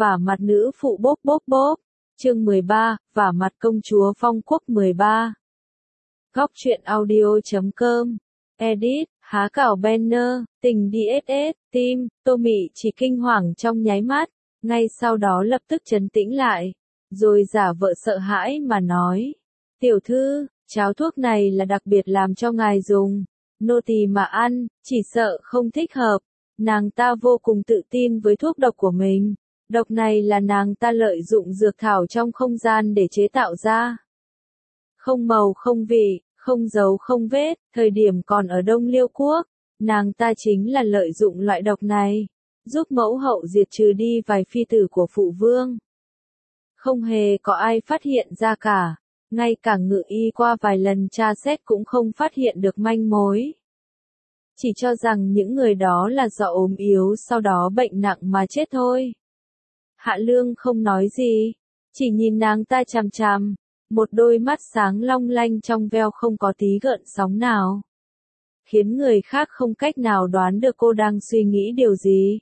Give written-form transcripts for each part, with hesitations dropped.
Vả mặt nữ phụ bốp bốp bốp. Chương 13, vả mặt công chúa Phong Quốc 13. Góc truyện audio.com. Edit, há cảo banner, tình DSS, tim, Tô Mị chỉ kinh hoàng trong nháy mắt, ngay sau đó lập tức trấn tĩnh lại, rồi giả vợ sợ hãi mà nói. Tiểu thư, cháo thuốc này là đặc biệt làm cho ngài dùng, nô tỳ mà ăn, chỉ sợ không thích hợp. Nàng ta vô cùng tự tin với thuốc độc của mình. Độc này là nàng ta lợi dụng dược thảo trong không gian để chế tạo ra. Không màu không vị, không dấu không vết, thời điểm còn ở Đông Liêu Quốc, nàng ta chính là lợi dụng loại độc này, giúp mẫu hậu diệt trừ đi vài phi tử của phụ vương. Không hề có ai phát hiện ra cả, ngay cả ngự y qua vài lần tra xét cũng không phát hiện được manh mối. Chỉ cho rằng những người đó là do ốm yếu sau đó bệnh nặng mà chết thôi. Hạ Lương không nói gì, chỉ nhìn nàng ta chằm chằm, một đôi mắt sáng long lanh trong veo không có tí gợn sóng nào. Khiến người khác không cách nào đoán được cô đang suy nghĩ điều gì.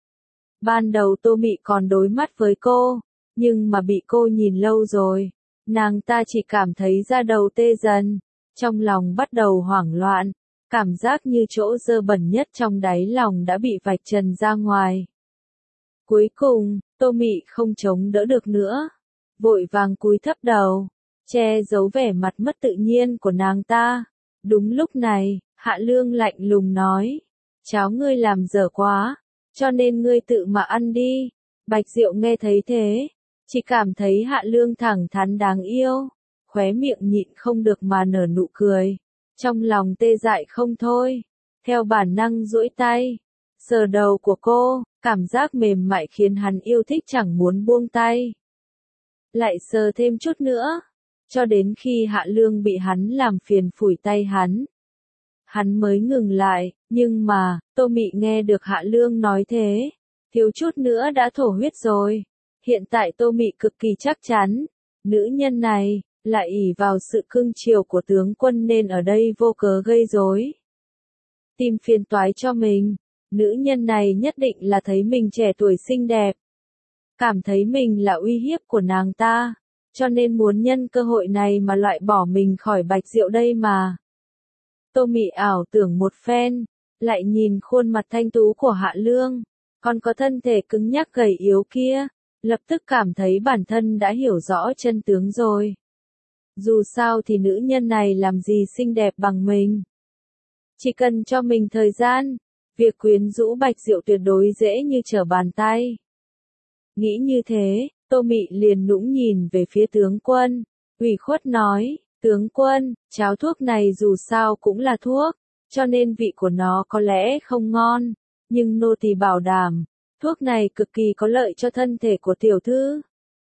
Ban đầu Tô Mị còn đối mắt với cô, nhưng mà bị cô nhìn lâu rồi, nàng ta chỉ cảm thấy da đầu tê dần, trong lòng bắt đầu hoảng loạn, cảm giác như chỗ dơ bẩn nhất trong đáy lòng đã bị vạch trần ra ngoài. Cuối cùng, Tô Mị không chống đỡ được nữa, vội vàng cúi thấp đầu, che giấu vẻ mặt mất tự nhiên của nàng ta. Đúng lúc này, Hạ Lương lạnh lùng nói, cháo ngươi làm dở quá, cho nên ngươi tự mà ăn đi. Bạch Diệu nghe thấy thế, chỉ cảm thấy Hạ Lương thẳng thắn đáng yêu, khóe miệng nhịn không được mà nở nụ cười, trong lòng tê dại không thôi, theo bản năng duỗi tay, sờ đầu của cô, cảm giác mềm mại khiến hắn yêu thích chẳng muốn buông tay. Lại sờ thêm chút nữa, cho đến khi Hạ Lương bị hắn làm phiền phủi tay hắn mới ngừng lại, nhưng mà, Tô Mị nghe được Hạ Lương nói thế, thiếu chút nữa đã thổ huyết rồi. Hiện tại Tô Mị cực kỳ chắc chắn, nữ nhân này, lại ỷ vào sự cưng chiều của tướng quân nên ở đây vô cớ gây rối. Tìm phiền toái cho mình, nữ nhân này nhất định là thấy mình trẻ tuổi xinh đẹp. Cảm thấy mình là uy hiếp của nàng ta, cho nên muốn nhân cơ hội này mà loại bỏ mình khỏi Bạch Diệu đây mà. Tô Mị ảo tưởng một phen, lại nhìn khuôn mặt thanh tú của Hạ Lương, còn có thân thể cứng nhắc gầy yếu kia, lập tức cảm thấy bản thân đã hiểu rõ chân tướng rồi. Dù sao thì nữ nhân này làm gì xinh đẹp bằng mình. Chỉ cần cho mình thời gian, việc quyến rũ Bạch Diệu tuyệt đối dễ như trở bàn tay. Nghĩ như thế, Tô Mị liền nũng nhìn về phía tướng quân, ủy khuất nói, tướng quân, cháo thuốc này dù sao cũng là thuốc, cho nên vị của nó có lẽ không ngon, nhưng nô tỳ bảo đảm, thuốc này cực kỳ có lợi cho thân thể của tiểu thư.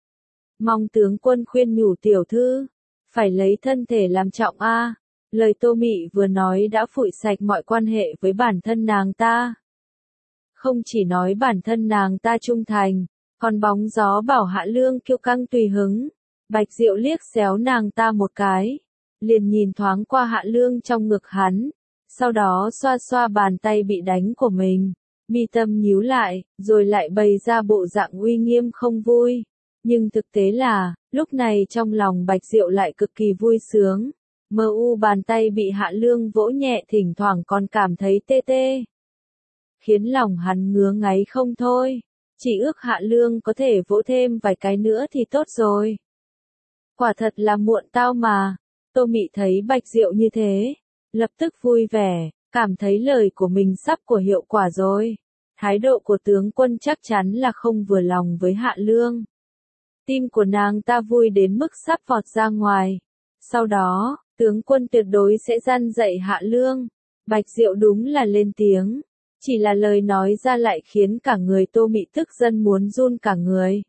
Mong tướng quân khuyên nhủ tiểu thư, phải lấy thân thể làm trọng a. Lời Tô Mị vừa nói đã phủi sạch mọi quan hệ với bản thân nàng ta. Không chỉ nói bản thân nàng ta trung thành, còn bóng gió bảo Hạ Lương kiêu căng tùy hứng. Bạch Diệu liếc xéo nàng ta một cái, liền nhìn thoáng qua Hạ Lương trong ngực hắn, sau đó xoa xoa bàn tay bị đánh của mình, mi tâm nhíu lại, rồi lại bày ra bộ dạng uy nghiêm không vui. Nhưng thực tế là, lúc này trong lòng Bạch Diệu lại cực kỳ vui sướng. Mơ u bàn tay bị Hạ Lương vỗ nhẹ thỉnh thoảng còn cảm thấy tê tê. Khiến lòng hắn ngứa ngáy không thôi. Chỉ ước Hạ Lương có thể vỗ thêm vài cái nữa thì tốt rồi. Quả thật là muộn tao mà. Tô Mị thấy Bạch Diệu như thế, lập tức vui vẻ, cảm thấy lời của mình sắp của hiệu quả rồi. Thái độ của tướng quân chắc chắn là không vừa lòng với Hạ Lương. Tim của nàng ta vui đến mức sắp vọt ra ngoài. Sau đó, tướng quân tuyệt đối sẽ răn dạy Hạ Lương. Bạch Diệu đúng là lên tiếng, chỉ là lời nói ra lại khiến cả người Tô Mị tức giận muốn run cả người.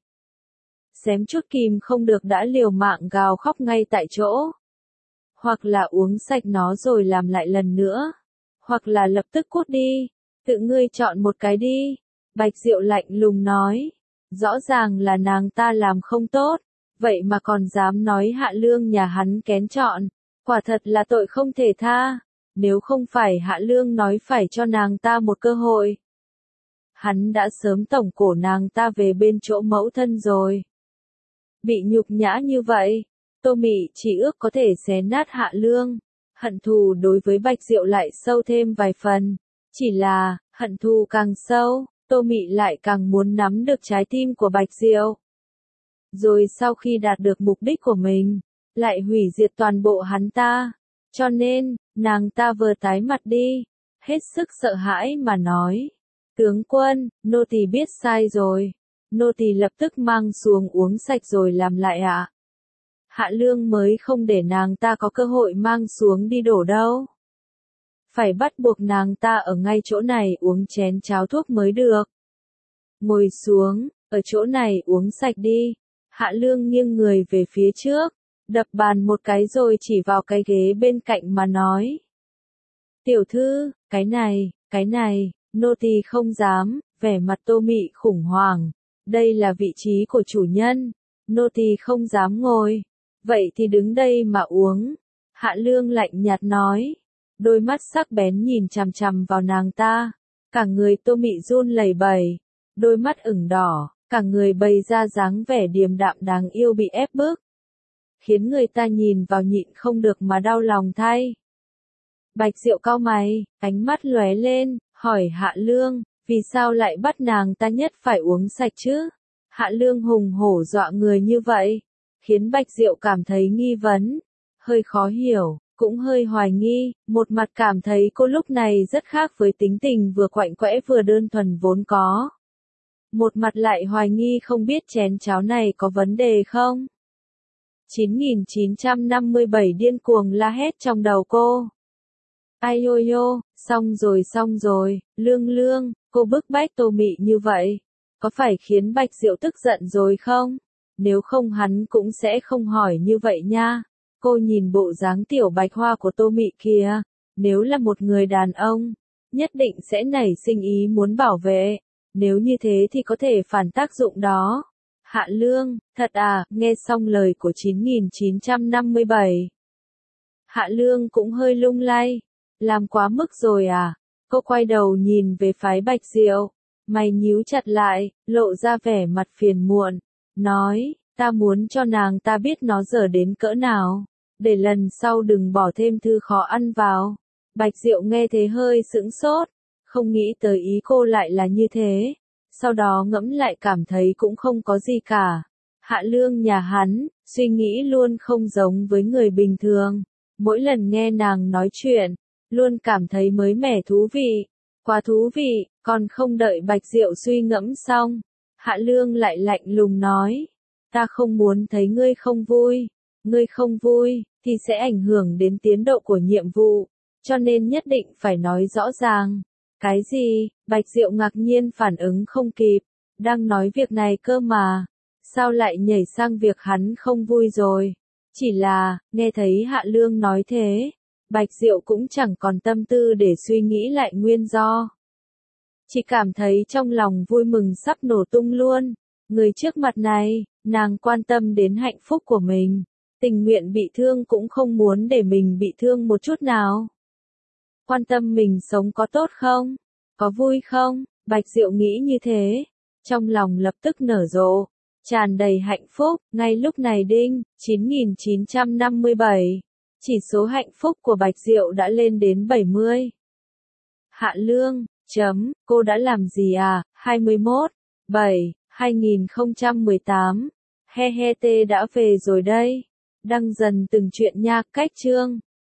Xém chút kìm không được đã liều mạng gào khóc ngay tại chỗ. Hoặc là uống sạch nó rồi làm lại lần nữa, hoặc là lập tức cút đi, tự ngươi chọn một cái đi. Bạch Diệu lạnh lùng nói, rõ ràng là nàng ta làm không tốt, vậy mà còn dám nói Hạ Lương nhà hắn kén chọn, quả thật là tội không thể tha. Nếu không phải Hạ Lương nói phải cho nàng ta một cơ hội, hắn đã sớm tổng cổ nàng ta về bên chỗ mẫu thân rồi. Bị nhục nhã như vậy, Tô Mị chỉ ước có thể xé nát Hạ Lương, hận thù đối với Bạch Diệu lại sâu thêm vài phần, chỉ là, hận thù càng sâu, Tô Mị lại càng muốn nắm được trái tim của Bạch Diệu. Rồi sau khi đạt được mục đích của mình, lại hủy diệt toàn bộ hắn ta, cho nên, nàng ta vừa tái mặt đi, hết sức sợ hãi mà nói. Tướng quân, nô tỳ biết sai rồi. Nô tỳ lập tức mang xuống uống sạch rồi làm lại ạ. Hạ Lương mới không để nàng ta có cơ hội mang xuống đi đổ đâu. Phải bắt buộc nàng ta ở ngay chỗ này uống chén cháo thuốc mới được. Ngồi xuống, ở chỗ này uống sạch đi. Hạ Lương nghiêng người về phía trước, đập bàn một cái rồi chỉ vào cái ghế bên cạnh mà nói. Tiểu thư, cái này, nô tỳ không dám, vẻ mặt Tô Mị khủng hoảng. Đây là vị trí của chủ nhân, nô tỳ không dám ngồi. Vậy thì đứng đây mà uống. Hạ Lương lạnh nhạt nói. Đôi mắt sắc bén nhìn chằm chằm vào nàng ta. Cả người Tô Mị run lẩy bẩy. Đôi mắt ửng đỏ, cả người bày ra dáng vẻ điềm đạm đáng yêu bị ép bức. Khiến người ta nhìn vào nhịn không được mà đau lòng thay. Bạch Diệu cau mày, ánh mắt lóe lên, hỏi Hạ Lương, vì sao lại bắt nàng ta nhất phải uống sạch chứ? Hạ Lương hùng hổ dọa người như vậy, khiến Bạch Diệu cảm thấy nghi vấn, hơi khó hiểu, cũng hơi hoài nghi, một mặt cảm thấy cô lúc này rất khác với tính tình vừa quạnh quẽ vừa đơn thuần vốn có. Một mặt lại hoài nghi không biết chén cháo này có vấn đề không? 9957 điên cuồng la hét trong đầu cô. Ai yo yo, xong rồi, Lương, cô bức bách Tô Mị như vậy, có phải khiến Bạch Diệu tức giận rồi không? Nếu không hắn cũng sẽ không hỏi như vậy nha. Cô nhìn bộ dáng tiểu bạch hoa của Tô Mị kìa, nếu là một người đàn ông, nhất định sẽ nảy sinh ý muốn bảo vệ, nếu như thế thì có thể phản tác dụng đó. Hạ Lương, thật à, nghe xong lời của 9957. Hạ Lương cũng hơi lung lay. Làm quá mức rồi à? Cô quay đầu nhìn về phái Bạch Diệu, mày nhíu chặt lại, lộ ra vẻ mặt phiền muộn, nói, ta muốn cho nàng ta biết nó dở đến cỡ nào, để lần sau đừng bỏ thêm thứ khó ăn vào. Bạch Diệu nghe thế hơi sững sốt, không nghĩ tới ý cô lại là như thế, sau đó ngẫm lại cảm thấy cũng không có gì cả. Hạ Lương nhà hắn, suy nghĩ luôn không giống với người bình thường, mỗi lần nghe nàng nói chuyện, luôn cảm thấy mới mẻ thú vị, quá thú vị, còn không đợi Bạch Diệu suy ngẫm xong. Hạ Lương lại lạnh lùng nói, ta không muốn thấy ngươi không vui, thì sẽ ảnh hưởng đến tiến độ của nhiệm vụ, cho nên nhất định phải nói rõ ràng. Cái gì? Bạch Diệu ngạc nhiên phản ứng không kịp, đang nói việc này cơ mà, sao lại nhảy sang việc hắn không vui rồi? Chỉ là, nghe thấy Hạ Lương nói thế, Bạch Diệu cũng chẳng còn tâm tư để suy nghĩ lại nguyên do. Chỉ cảm thấy trong lòng vui mừng sắp nổ tung luôn. Người trước mặt này, nàng quan tâm đến hạnh phúc của mình, tình nguyện bị thương cũng không muốn để mình bị thương một chút nào. Quan tâm mình sống có tốt không? Có vui không? Bạch Diệu nghĩ như thế, trong lòng lập tức nở rộ, tràn đầy hạnh phúc. Ngay lúc này đinh, 9957. Chỉ số hạnh phúc của Bạch Diệu đã lên đến 70. Hạ Lương, cô đã làm gì à? 21/7/2018. He he tê đã về rồi đây. Đăng dần từng chuyện nha, cách chương.